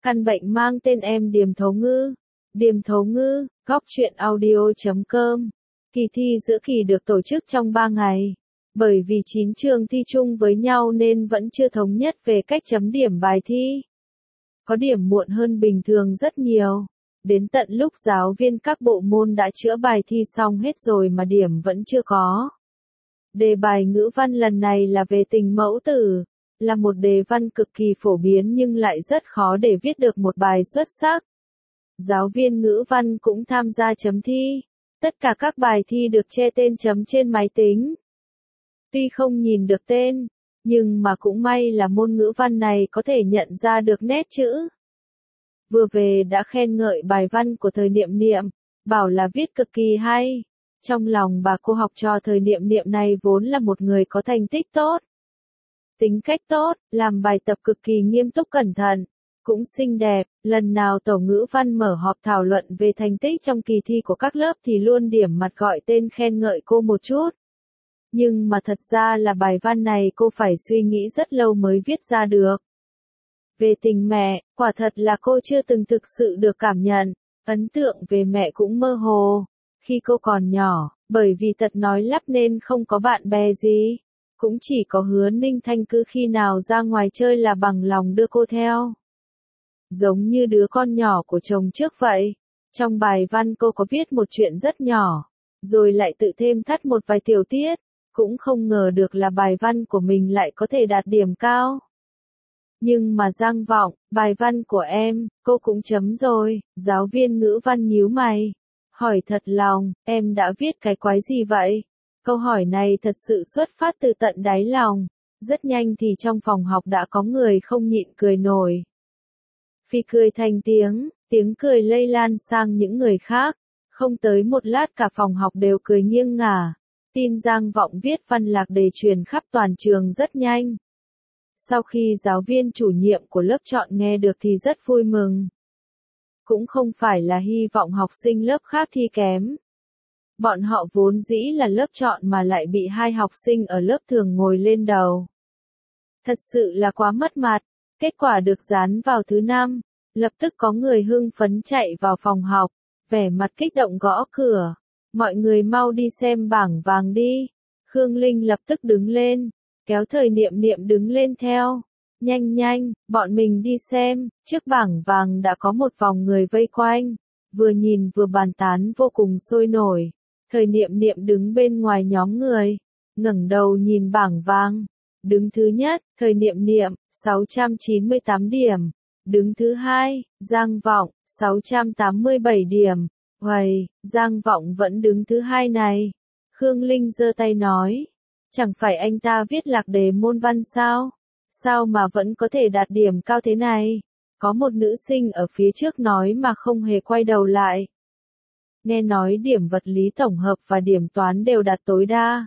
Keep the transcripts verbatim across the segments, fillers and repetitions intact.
Căn bệnh mang tên em Điềm Thấu Ngư. Điềm Thấu Ngư, góc truyện audio chấm com. Kỳ thi giữa kỳ được tổ chức trong ba ngày. Bởi vì chín trường thi chung với nhau nên vẫn chưa thống nhất về cách chấm điểm bài thi. Có điểm muộn hơn bình thường rất nhiều. Đến tận lúc giáo viên các bộ môn đã chữa bài thi xong hết rồi mà điểm vẫn chưa có. Đề bài ngữ văn lần này là về tình mẫu tử, là một đề văn cực kỳ phổ biến nhưng lại rất khó để viết được một bài xuất sắc. Giáo viên ngữ văn cũng tham gia chấm thi. Tất cả các bài thi được che tên chấm trên máy tính. Tuy không nhìn được tên, nhưng mà cũng may là môn ngữ văn này có thể nhận ra được nét chữ. Vừa về đã khen ngợi bài văn của Thời Niệm Niệm, bảo là viết cực kỳ hay. Trong lòng bà cô học trò Thời Niệm Niệm này vốn là một người có thành tích tốt. Tính cách tốt, làm bài tập cực kỳ nghiêm túc cẩn thận, cũng xinh đẹp, lần nào tổ ngữ văn mở họp thảo luận về thành tích trong kỳ thi của các lớp thì luôn điểm mặt gọi tên khen ngợi cô một chút. Nhưng mà thật ra là bài văn này cô phải suy nghĩ rất lâu mới viết ra được. Về tình mẹ, quả thật là cô chưa từng thực sự được cảm nhận, ấn tượng về mẹ cũng mơ hồ. Khi cô còn nhỏ, bởi vì tật nói lắp nên không có bạn bè gì. Cũng chỉ có Hứa Ninh Thanh cứ khi nào ra ngoài chơi là bằng lòng đưa cô theo. Giống như đứa con nhỏ của chồng trước vậy. Trong bài văn cô có viết một chuyện rất nhỏ, rồi lại tự thêm thắt một vài tiểu tiết. Cũng không ngờ được là bài văn của mình lại có thể đạt điểm cao. Nhưng mà Giang Vọng, bài văn của em, cô cũng chấm rồi. Giáo viên ngữ văn nhíu mày, hỏi thật lòng, em đã viết cái quái gì vậy? Câu hỏi này thật sự xuất phát từ tận đáy lòng. Rất nhanh thì trong phòng học đã có người không nhịn cười nổi. Phi cười thành tiếng, tiếng cười lây lan sang những người khác. Không tới một lát cả phòng học đều cười nghiêng ngả. Tin Giang Vọng viết văn lạc đề truyền khắp toàn trường rất nhanh. Sau khi giáo viên chủ nhiệm của lớp chọn nghe được thì rất vui mừng. Cũng không phải là hy vọng học sinh lớp khác thi kém. Bọn họ vốn dĩ là lớp chọn mà lại bị hai học sinh ở lớp thường ngồi lên đầu. Thật sự là quá mất mặt. Kết quả được dán vào thứ năm. Lập tức có người hưng phấn chạy vào phòng học, vẻ mặt kích động gõ cửa. Mọi người mau đi xem bảng vàng đi. Khương Linh lập tức đứng lên, kéo Thời Niệm Niệm đứng lên theo. Nhanh nhanh, bọn mình đi xem. Trước bảng vàng đã có một vòng người vây quanh, vừa nhìn vừa bàn tán vô cùng sôi nổi. Thời Niệm Niệm đứng bên ngoài nhóm người, ngẩng đầu nhìn bảng vàng. Đứng thứ nhất, Thời Niệm Niệm, sáu trăm chín mươi tám điểm. Đứng thứ hai, Giang Vọng, sáu trăm tám mươi bảy điểm. Uầy, Giang Vọng vẫn đứng thứ hai này. Khương Linh giơ tay nói, chẳng phải anh ta viết lạc đề môn văn sao? Sao mà vẫn có thể đạt điểm cao thế này? Có một nữ sinh ở phía trước nói mà không hề quay đầu lại. Nghe nói điểm vật lý tổng hợp và điểm toán đều đạt tối đa.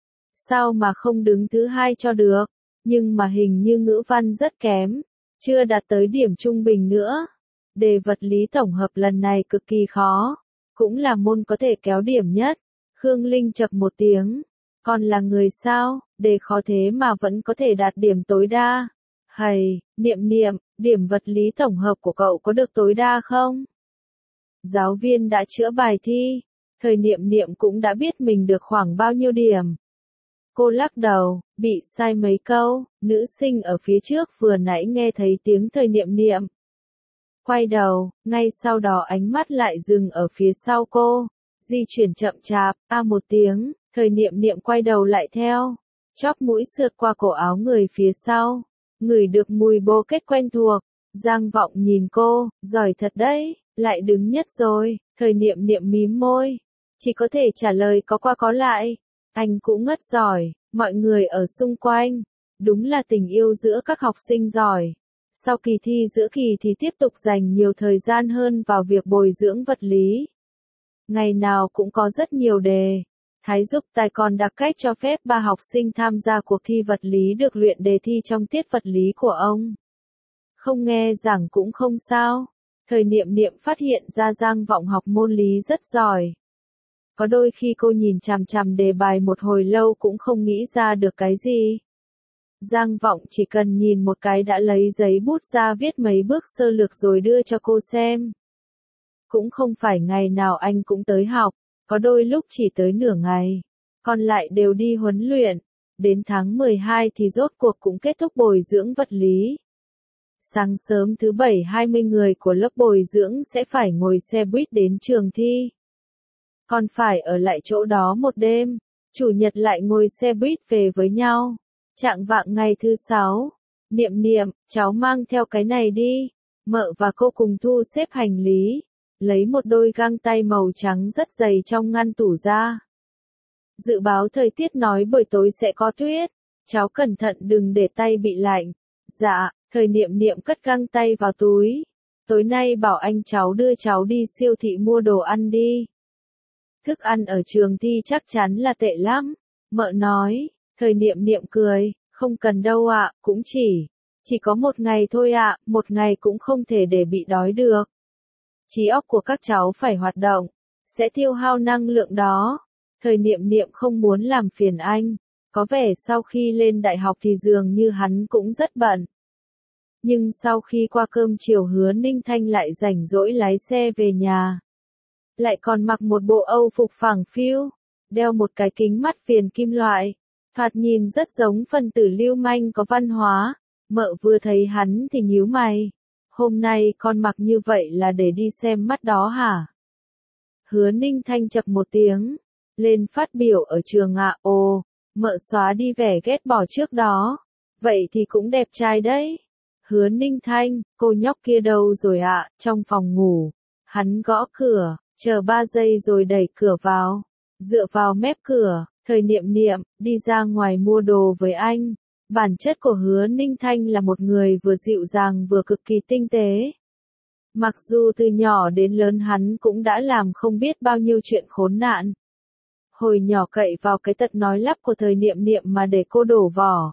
Sao mà không đứng thứ hai cho được? Nhưng mà hình như ngữ văn rất kém, chưa đạt tới điểm trung bình nữa. Đề vật lý tổng hợp lần này cực kỳ khó, cũng là môn có thể kéo điểm nhất. Khương Linh chậc một tiếng, còn là người sao, đề khó thế mà vẫn có thể đạt điểm tối đa. Hầy, Niệm Niệm, điểm vật lý tổng hợp của cậu có được tối đa không? Giáo viên đã chữa bài thi, Thời Niệm Niệm cũng đã biết mình được khoảng bao nhiêu điểm. Cô lắc đầu, bị sai mấy câu. Nữ sinh ở phía trước vừa nãy nghe thấy tiếng Thời Niệm Niệm. Quay đầu, ngay sau đó ánh mắt lại dừng ở phía sau cô. Di chuyển chậm chạp, a một tiếng, Thời Niệm Niệm quay đầu lại theo. Chóp mũi sượt qua cổ áo người phía sau. Ngửi được mùi bô kết quen thuộc. Giang Vọng nhìn cô, giỏi thật đấy, lại đứng nhất rồi. Thời Niệm Niệm mím môi, chỉ có thể trả lời có qua có lại. Anh cũng ngất giỏi, mọi người ở xung quanh. Đúng là tình yêu giữa các học sinh giỏi. Sau kỳ thi giữa kỳ thì tiếp tục dành nhiều thời gian hơn vào việc bồi dưỡng vật lý. Ngày nào cũng có rất nhiều đề. Thái Dục Tài còn đặc cách cho phép ba học sinh tham gia cuộc thi vật lý được luyện đề thi trong tiết vật lý của ông. Không nghe giảng cũng không sao. Thời Niệm Niệm phát hiện ra Giang Vọng học môn lý rất giỏi. Có đôi khi cô nhìn chằm chằm đề bài một hồi lâu cũng không nghĩ ra được cái gì. Giang Vọng chỉ cần nhìn một cái đã lấy giấy bút ra viết mấy bước sơ lược rồi đưa cho cô xem. Cũng không phải ngày nào anh cũng tới học, có đôi lúc chỉ tới nửa ngày, còn lại đều đi huấn luyện. Đến tháng mười hai thì rốt cuộc cũng kết thúc bồi dưỡng vật lý. Sáng sớm thứ bảy hai mươi người của lớp bồi dưỡng sẽ phải ngồi xe buýt đến trường thi. Còn phải ở lại chỗ đó một đêm, chủ nhật lại ngồi xe buýt về với nhau. Chạng vạng ngày thứ sáu, Niệm Niệm, cháu mang theo cái này đi. Mợ và cô cùng thu xếp hành lý, lấy một đôi găng tay màu trắng rất dày trong ngăn tủ ra. Dự báo thời tiết nói buổi tối sẽ có tuyết, cháu cẩn thận đừng để tay bị lạnh. Dạ, Thời Niệm Niệm cất găng tay vào túi. Tối nay bảo anh cháu đưa cháu đi siêu thị mua đồ ăn đi. Thức ăn ở trường thi chắc chắn là tệ lắm, mợ nói. Thời Niệm Niệm cười, không cần đâu ạ, cũng chỉ, chỉ có một ngày thôi ạ, một ngày cũng không thể để bị đói được. Trí óc của các cháu phải hoạt động, sẽ tiêu hao năng lượng đó. Thời Niệm Niệm không muốn làm phiền anh, có vẻ sau khi lên đại học thì dường như hắn cũng rất bận. Nhưng sau khi qua cơm chiều Hứa Ninh Thanh lại rảnh rỗi lái xe về nhà. Lại còn mặc một bộ âu phục phẳng phiu, đeo một cái kính mắt viền kim loại. Thoạt nhìn rất giống phân tử lưu manh có văn hóa, mợ vừa thấy hắn thì nhíu mày. Hôm nay con mặc như vậy là để đi xem mắt đó hả? Hứa Ninh Thanh chậc một tiếng, lên phát biểu ở trường ạ. À, ồ, mợ xóa đi vẻ ghét bỏ trước đó. Vậy thì cũng đẹp trai đấy. Hứa Ninh Thanh, cô nhóc kia đâu rồi ạ? À? Trong phòng ngủ. Hắn gõ cửa, chờ ba giây rồi đẩy cửa vào. Dựa vào mép cửa. Thời Niệm Niệm, đi ra ngoài mua đồ với anh. Bản chất của Hứa Ninh Thanh là một người vừa dịu dàng vừa cực kỳ tinh tế. Mặc dù từ nhỏ đến lớn hắn cũng đã làm không biết bao nhiêu chuyện khốn nạn. Hồi nhỏ cậy vào cái tật nói lắp của Thời Niệm Niệm mà để cô đổ vỏ.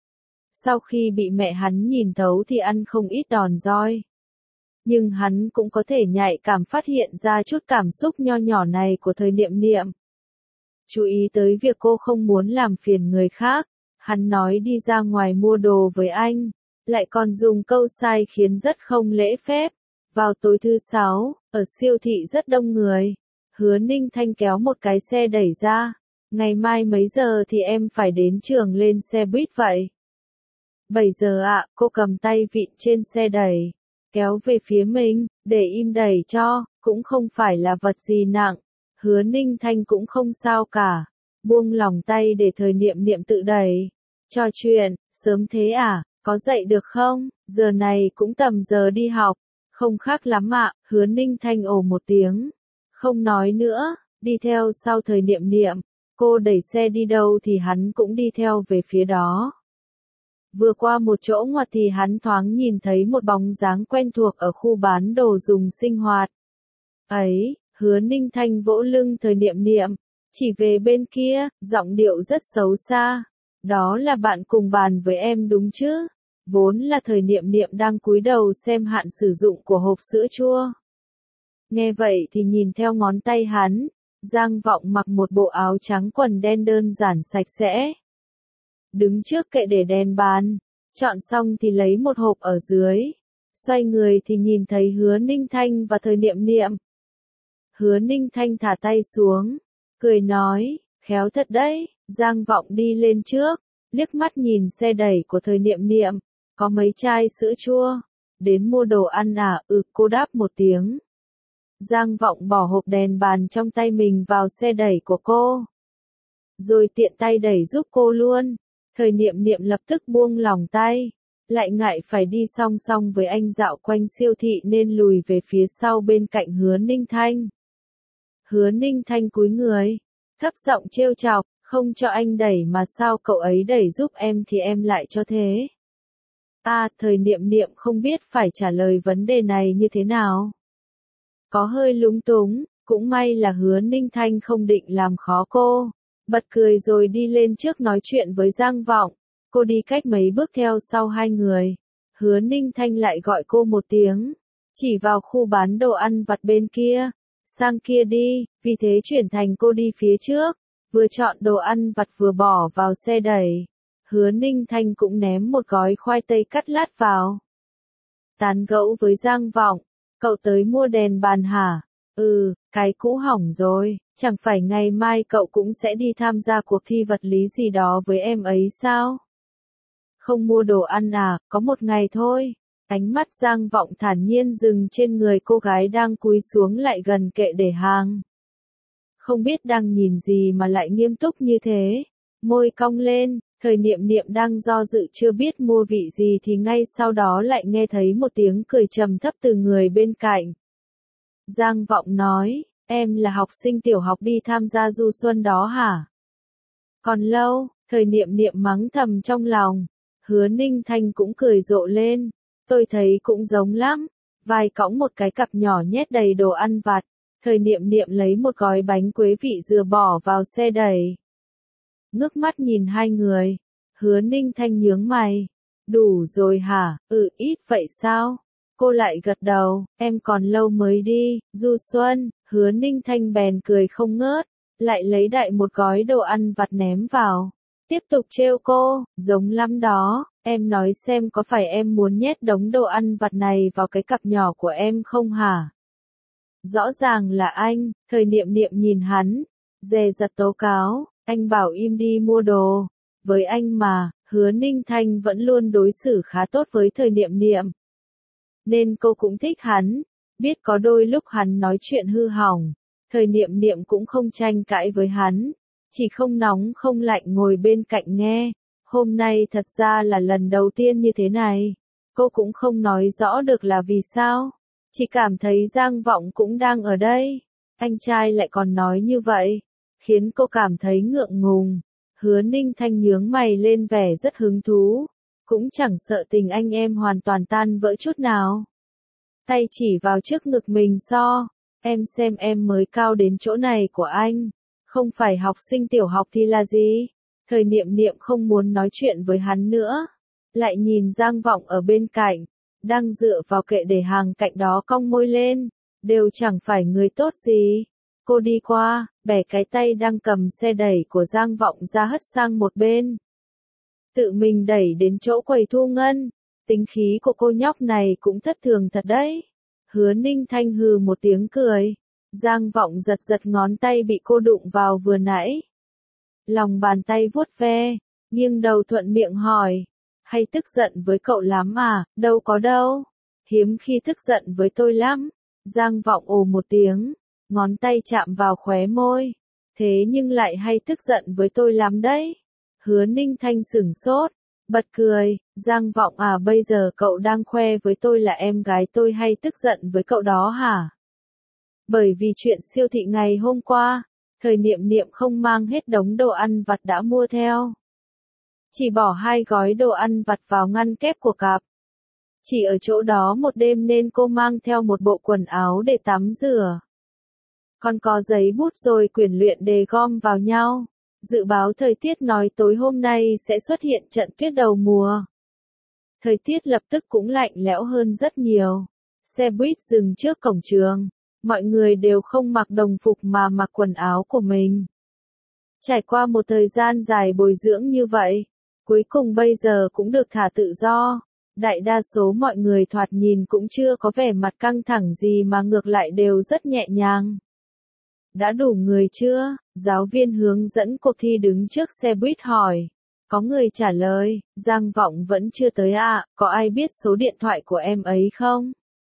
Sau khi bị mẹ hắn nhìn thấu thì ăn không ít đòn roi. Nhưng hắn cũng có thể nhạy cảm phát hiện ra chút cảm xúc nho nhỏ này của Thời Niệm Niệm. Chú ý tới việc cô không muốn làm phiền người khác, hắn nói đi ra ngoài mua đồ với anh, lại còn dùng câu sai khiến rất không lễ phép. Vào tối thứ sáu, ở siêu thị rất đông người, Hứa Ninh Thanh kéo một cái xe đẩy ra. Ngày mai mấy giờ thì em phải đến trường lên xe buýt vậy? bảy giờ ạ, à, cô cầm tay vịn trên xe đẩy, kéo về phía mình, để im đẩy cho, cũng không phải là vật gì nặng. Hứa Ninh Thanh cũng không sao cả, buông lòng tay để Thời Niệm Niệm tự đẩy. Trò chuyện, sớm thế à, có dậy được không, giờ này cũng tầm giờ đi học, không khác lắm ạ. Hứa Ninh Thanh ồ một tiếng, không nói nữa, đi theo sau Thời Niệm Niệm, cô đẩy xe đi đâu thì hắn cũng đi theo về phía đó. Vừa qua một chỗ ngoặt thì hắn thoáng nhìn thấy một bóng dáng quen thuộc ở khu bán đồ dùng sinh hoạt. Ấy, Hứa Ninh Thanh vỗ lưng Thời Niệm Niệm, chỉ về bên kia, giọng điệu rất xấu xa. Đó là bạn cùng bàn với em đúng chứ? Vốn là Thời Niệm Niệm đang cúi đầu xem hạn sử dụng của hộp sữa chua. Nghe vậy thì nhìn theo ngón tay hắn, Giang Vọng mặc một bộ áo trắng quần đen đơn giản sạch sẽ. Đứng trước kệ để đèn bàn, chọn xong thì lấy một hộp ở dưới. Xoay người thì nhìn thấy Hứa Ninh Thanh và Thời Niệm Niệm. Hứa Ninh Thanh thả tay xuống, cười nói, khéo thật đấy. Giang Vọng đi lên trước, liếc mắt nhìn xe đẩy của Thời Niệm Niệm, có mấy chai sữa chua, đến mua đồ ăn à? Ừ, cô đáp một tiếng. Giang Vọng bỏ hộp đèn bàn trong tay mình vào xe đẩy của cô, rồi tiện tay đẩy giúp cô luôn. Thời Niệm Niệm lập tức buông lòng tay, lại ngại phải đi song song với anh dạo quanh siêu thị nên lùi về phía sau bên cạnh Hứa Ninh Thanh. Hứa Ninh Thanh cúi người, thấp giọng trêu chọc, không cho anh đẩy mà sao cậu ấy đẩy giúp em thì em lại cho thế. À, Thời Niệm Niệm không biết phải trả lời vấn đề này như thế nào. Có hơi lúng túng, cũng may là Hứa Ninh Thanh không định làm khó cô. Bật cười rồi đi lên trước nói chuyện với Giang Vọng. Cô đi cách mấy bước theo sau hai người. Hứa Ninh Thanh lại gọi cô một tiếng, chỉ vào khu bán đồ ăn vặt bên kia. Sang kia đi, vì thế chuyển thành cô đi phía trước, vừa chọn đồ ăn vặt vừa bỏ vào xe đẩy. Hứa Ninh Thanh cũng ném một gói khoai tây cắt lát vào. Tán gẫu với Giang Vọng, cậu tới mua đèn bàn hả? Ừ, cái cũ hỏng rồi, chẳng phải ngày mai cậu cũng sẽ đi tham gia cuộc thi vật lý gì đó với em ấy sao? Không mua đồ ăn à, có một ngày thôi. Ánh mắt Giang Vọng thản nhiên dừng trên người cô gái đang cúi xuống lại gần kệ để hàng. Không biết đang nhìn gì mà lại nghiêm túc như thế. Môi cong lên, thời niệm niệm đang do dự chưa biết mua vị gì thì ngay sau đó lại nghe thấy một tiếng cười trầm thấp từ người bên cạnh. Giang Vọng nói, em là học sinh tiểu học đi tham gia du xuân đó hả? Còn lâu, thời niệm niệm mắng thầm trong lòng. Hứa Ninh Thanh cũng cười rộ lên. Tôi thấy cũng giống lắm. Vai cõng một cái cặp nhỏ nhét đầy đồ ăn vặt. Thời niệm niệm lấy một gói bánh quế vị dừa bỏ vào xe đẩy. Ngước mắt nhìn hai người. Hứa Ninh Thanh nhướng mày. Đủ rồi hả? Ừ, ít vậy sao? Cô lại gật đầu. Em còn lâu mới đi. Du xuân. Hứa Ninh Thanh bèn cười không ngớt. Lại lấy đại một gói đồ ăn vặt ném vào. Tiếp tục trêu cô. Giống lắm đó. Em nói xem có phải em muốn nhét đống đồ ăn vặt này vào cái cặp nhỏ của em không hả? Rõ ràng là anh. Thời niệm niệm nhìn hắn. Dè dặt tố cáo. Anh bảo im đi mua đồ. Với anh mà, Hứa Ninh Thanh vẫn luôn đối xử khá tốt với thời niệm niệm. Nên cô cũng thích hắn. Biết có đôi lúc hắn nói chuyện hư hỏng. Thời niệm niệm cũng không tranh cãi với hắn. Chỉ không nóng không lạnh ngồi bên cạnh nghe. Hôm nay thật ra là lần đầu tiên như thế này. Cô cũng không nói rõ được là vì sao. Chỉ cảm thấy Giang Vọng cũng đang ở đây. Anh trai lại còn nói như vậy. Khiến cô cảm thấy ngượng ngùng. Hứa Ninh Thanh nhướng mày lên vẻ rất hứng thú. Cũng chẳng sợ tình anh em hoàn toàn tan vỡ chút nào. Tay chỉ vào trước ngực mình so. Em xem em mới cao đến chỗ này của anh. Không phải học sinh tiểu học thì là gì? Thời niệm niệm không muốn nói chuyện với hắn nữa. Lại nhìn Giang Vọng ở bên cạnh. Đang dựa vào kệ để hàng cạnh đó cong môi lên. Đều chẳng phải người tốt gì. Cô đi qua, bẻ cái tay đang cầm xe đẩy của Giang Vọng ra hất sang một bên. Tự mình đẩy đến chỗ quầy thu ngân. Tính khí của cô nhóc này cũng thất thường thật đấy. Hứa Ninh Thanh hừ một tiếng cười. Giang Vọng giật giật ngón tay bị cô đụng vào vừa nãy. Lòng bàn tay vuốt ve, nghiêng đầu thuận miệng hỏi. Hay tức giận với cậu lắm à? Đâu có đâu. Hiếm khi tức giận với tôi lắm. Giang Vọng ồ một tiếng. Ngón tay chạm vào khóe môi. Thế nhưng lại hay tức giận với tôi lắm đấy. Hứa Ninh Thanh sửng sốt. Bật cười. Giang Vọng à, bây giờ cậu đang khoe với tôi là em gái tôi hay tức giận với cậu đó hả? Bởi vì chuyện siêu thị ngày hôm qua. Thời niệm niệm không mang hết đống đồ ăn vặt đã mua theo. Chỉ bỏ hai gói đồ ăn vặt vào ngăn kép của cặp. Chỉ ở chỗ đó một đêm nên cô mang theo một bộ quần áo để tắm rửa. Còn có giấy bút rồi quyển luyện đề gom vào nhau. Dự báo thời tiết nói tối hôm nay sẽ xuất hiện trận tuyết đầu mùa. Thời tiết lập tức cũng lạnh lẽo hơn rất nhiều. Xe buýt dừng trước cổng trường. Mọi người đều không mặc đồng phục mà mặc quần áo của mình. Trải qua một thời gian dài bồi dưỡng như vậy, cuối cùng bây giờ cũng được thả tự do. Đại đa số mọi người thoạt nhìn cũng chưa có vẻ mặt căng thẳng gì mà ngược lại đều rất nhẹ nhàng. Đã đủ người chưa? Giáo viên hướng dẫn cuộc thi đứng trước xe buýt hỏi. Có người trả lời, Giang Vọng vẫn chưa tới à, có ai biết số điện thoại của em ấy không?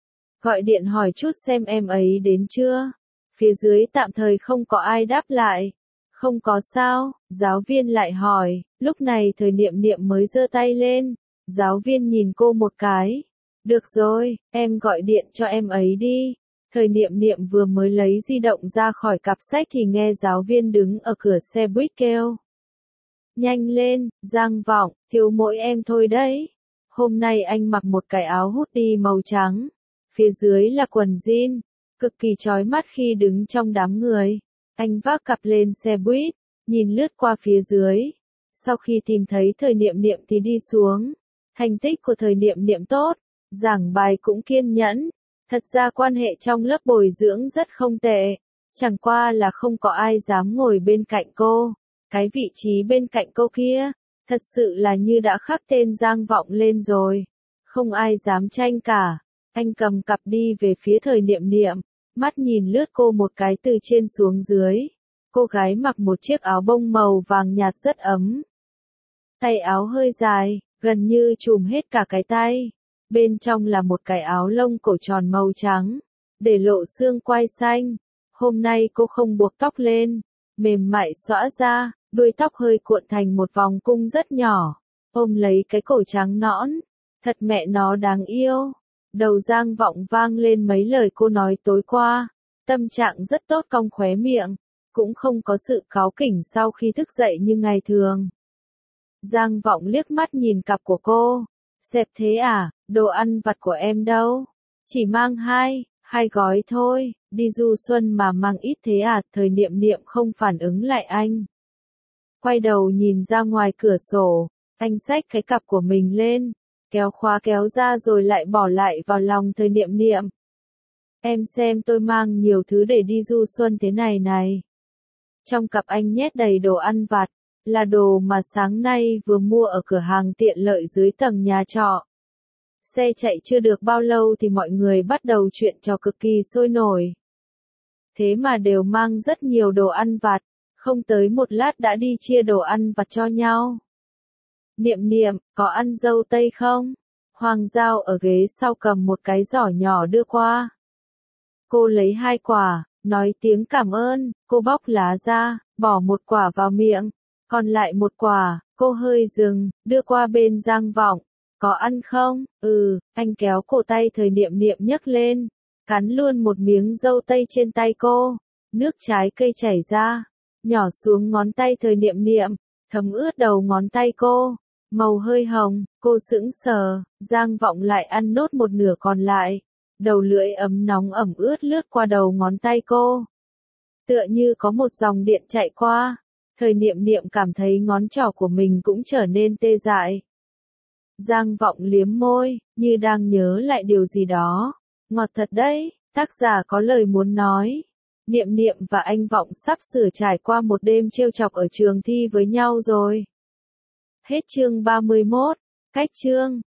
Gọi điện hỏi chút xem em ấy đến chưa? Phía dưới tạm thời không có ai đáp lại. Không có sao, giáo viên lại hỏi, lúc này thời niệm niệm mới giơ tay lên. Giáo viên nhìn cô một cái. Được rồi, em gọi điện cho em ấy đi. Thời niệm niệm vừa mới lấy di động ra khỏi cặp sách thì nghe giáo viên đứng ở cửa xe buýt kêu. Nhanh lên, Giang Vọng, thiếu mỗi em thôi đấy. Hôm nay anh mặc một cái áo hoodie màu trắng. Phía dưới là quần jean, cực kỳ chói mắt khi đứng trong đám người. Anh vác cặp lên xe buýt, nhìn lướt qua phía dưới. Sau khi tìm thấy thời niệm niệm thì đi xuống. Thành tích của thời niệm niệm tốt, giảng bài cũng kiên nhẫn. Thật ra quan hệ trong lớp bồi dưỡng rất không tệ. Chẳng qua là không có ai dám ngồi bên cạnh cô. Cái vị trí bên cạnh cô kia, Thật sự là như đã khắc tên Giang Vọng lên rồi. Không ai dám tranh cả. Anh cầm cặp đi về phía Thời Niệm Niệm, mắt nhìn lướt cô một cái từ trên xuống dưới. Cô gái mặc một chiếc áo bông màu vàng nhạt rất ấm. Tay áo hơi dài, gần như trùm hết cả cái tay. Bên trong là một cái áo lông cổ tròn màu trắng, để lộ xương quai xanh. Hôm nay cô không buộc tóc lên, mềm mại xõa ra, đuôi tóc hơi cuộn thành một vòng cung rất nhỏ, ôm lấy cái cổ trắng nõn. Thật mẹ nó đáng yêu. Đầu Giang Vọng vang lên mấy lời cô nói tối qua. Tâm trạng rất tốt, cong khóe miệng, cũng không có sự cáu kỉnh sau khi thức dậy như ngày thường. Giang Vọng liếc mắt nhìn cặp của cô. Xẹp thế à, đồ ăn vặt của em đâu? Chỉ mang hai, hai gói thôi, đi du xuân mà mang ít thế à? Thời Niệm Niệm không phản ứng lại anh. Quay đầu nhìn ra ngoài cửa sổ, anh xách cái cặp của mình lên, kéo khóa kéo ra rồi lại bỏ lại vào lòng Thời Niệm Niệm. Em xem tôi mang nhiều thứ để đi du xuân thế này này. Trong cặp anh nhét đầy đồ ăn vặt, là đồ mà sáng nay vừa mua ở cửa hàng tiện lợi dưới tầng nhà trọ. Xe chạy chưa được bao lâu thì mọi người bắt đầu chuyện trò cực kỳ sôi nổi. Thế mà đều mang rất nhiều đồ ăn vặt, không tới một lát đã đi chia đồ ăn vặt cho nhau. Niệm Niệm, có ăn dâu tây không? Hoàng Giao ở ghế sau cầm một cái giỏ nhỏ đưa qua. Cô lấy hai quả, nói tiếng cảm ơn, cô bóc lá ra, bỏ một quả vào miệng, còn lại một quả, cô hơi dừng, đưa qua bên Giang Vọng. Có ăn không? Ừ, anh kéo cổ tay Thời Niệm Niệm nhấc lên, cắn luôn một miếng dâu tây trên tay cô. Nước trái cây chảy ra, nhỏ xuống ngón tay Thời Niệm Niệm, thấm ướt đầu ngón tay cô. Màu hơi hồng, cô sững sờ, Giang Vọng lại ăn nốt một nửa còn lại. Đầu lưỡi ấm nóng ẩm ướt lướt qua đầu ngón tay cô. Tựa như có một dòng điện chạy qua. Thời Niệm Niệm cảm thấy ngón trỏ của mình cũng trở nên tê dại. Giang Vọng liếm môi, như đang nhớ lại điều gì đó. Ngọt thật đấy, tác giả có lời muốn nói. Niệm Niệm và anh Vọng sắp sửa trải qua một đêm trêu chọc ở trường thi với nhau rồi. Hết chương ba mươi mốt, cách chương.